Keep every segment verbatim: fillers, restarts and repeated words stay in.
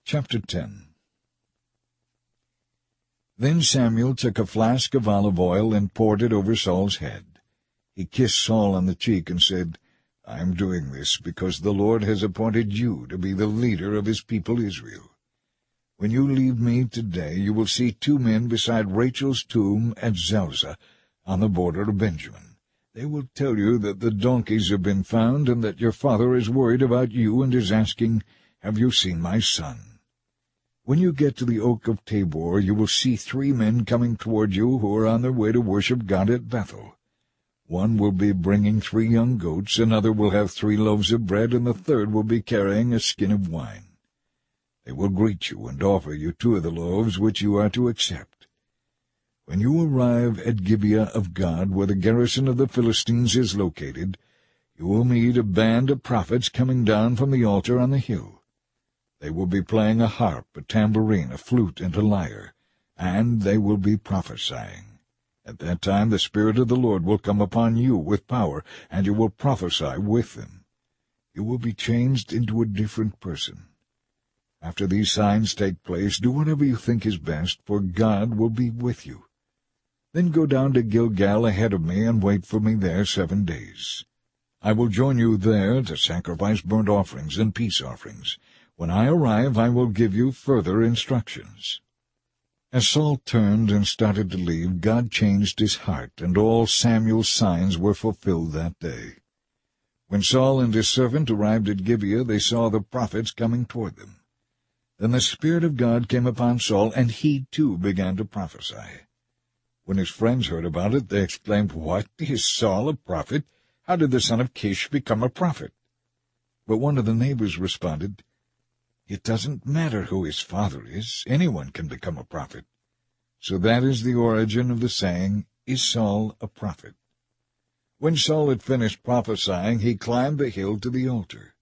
Chapter ten. Then Samuel took a flask of olive oil and poured it over Saul's head. He kissed Saul on the cheek and said, "I am doing this because the Lord has appointed you to be the leader of his people Israel. When you leave me today, you will see two men beside Rachel's tomb at Zelzah, on the border of Benjamin. They will tell you that the donkeys have been found and that your father is worried about you and is asking, 'Have you seen my son?' When you get to the oak of Tabor, you will see three men coming toward you who are on their way to worship God at Bethel. One will be bringing three young goats, another will have three loaves of bread, and the third will be carrying a skin of wine. They will greet you and offer you two of the loaves which you are to accept. When you arrive at Gibeah of God, where the garrison of the Philistines is located, you will meet a band of prophets coming down from the altar on the hill. They will be playing a harp, a tambourine, a flute, and a lyre, and they will be prophesying. At that time the Spirit of the Lord will come upon you with power, and you will prophesy with them. You will be changed into a different person. After these signs take place, do whatever you think is best, for God will be with you. Then go down to Gilgal ahead of me and wait for me there seven days. I will join you there to sacrifice burnt offerings and peace offerings. When I arrive, I will give you further instructions." As Saul turned and started to leave, God changed his heart, and all Samuel's signs were fulfilled that day. When Saul and his servant arrived at Gibeah, they saw the prophets coming toward them. Then the Spirit of God came upon Saul, and he too began to prophesy. When his friends heard about it, they exclaimed, "What, is Saul a prophet? How did the son of Kish become a prophet?" But one of the neighbors responded, "It doesn't matter who his father is. Anyone can become a prophet." So that is the origin of the saying, "Is Saul a prophet?" When Saul had finished prophesying, he climbed the hill to the altar.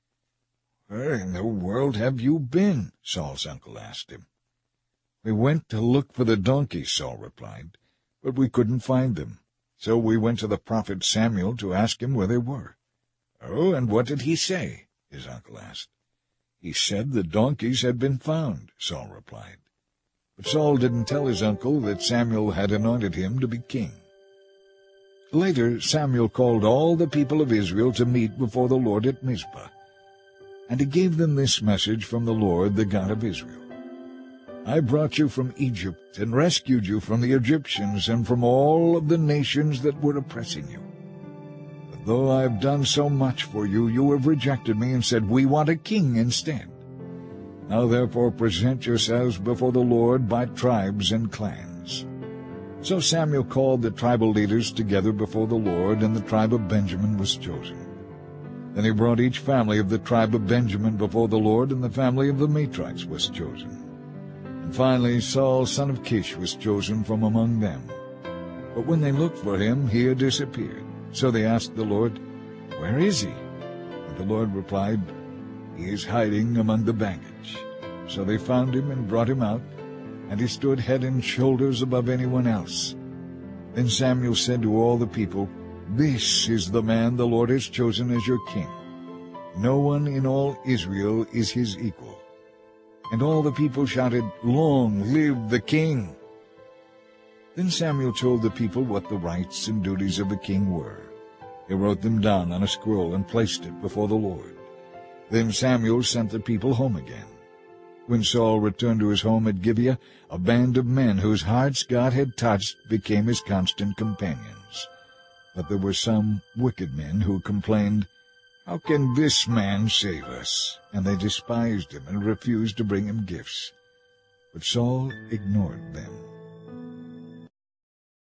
"Where in the world have you been?" Saul's uncle asked him. "We went to look for the donkeys," Saul replied, "but we couldn't find them. So we went to the prophet Samuel to ask him where they were." "Oh, and what did he say?" his uncle asked. "He said the donkeys had been found," Saul replied. But Saul didn't tell his uncle that Samuel had anointed him to be king. Later Samuel called all the people of Israel to meet before the Lord at Mizpah. And he gave them this message from the Lord, the God of Israel. "I brought you from Egypt and rescued you from the Egyptians and from all of the nations that were oppressing you. But though I have done so much for you, you have rejected me and said, 'We want a king instead.' Now therefore present yourselves before the Lord by tribes and clans." So Samuel called the tribal leaders together before the Lord, and the tribe of Benjamin was chosen. Then he brought each family of the tribe of Benjamin before the Lord, and the family of the Matrites was chosen. And finally Saul, son of Kish, was chosen from among them. But when they looked for him, he had disappeared. So they asked the Lord, "Where is he?" And the Lord replied, "He is hiding among the baggage." So they found him and brought him out, and he stood head and shoulders above anyone else. Then Samuel said to all the people, "This is the man the Lord has chosen as your king. No one in all Israel is his equal." And all the people shouted, "Long live the king!" Then Samuel told the people what the rights and duties of the king were. He wrote them down on a scroll and placed it before the Lord. Then Samuel sent the people home again. When Saul returned to his home at Gibeah, a band of men whose hearts God had touched became his constant companions. But there were some wicked men who complained, "How can this man save us?" And they despised him and refused to bring him gifts. But Saul ignored them.